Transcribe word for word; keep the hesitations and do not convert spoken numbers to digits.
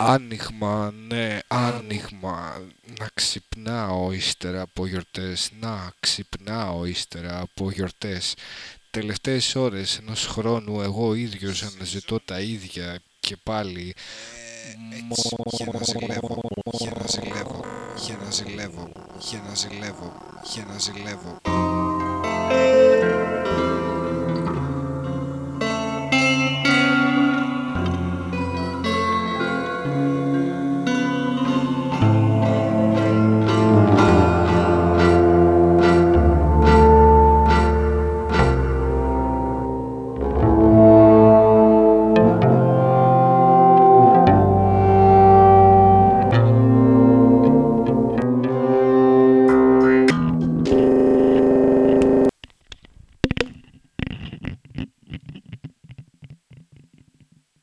Άνοιγμα, ναι, άνοιγμα. Να ξυπνάω ύστερα από γιορτές. Να ξυπνάω ύστερα από γιορτές. Τελευταίες ώρες ενός χρόνου εγώ ο ίδιος αναζητώ τα ίδια και πάλι. Ε, έτσι, για να ζηλεύω, για να ζηλεύω, για να ζηλεύω, για να ζηλεύω, για να ζηλεύω.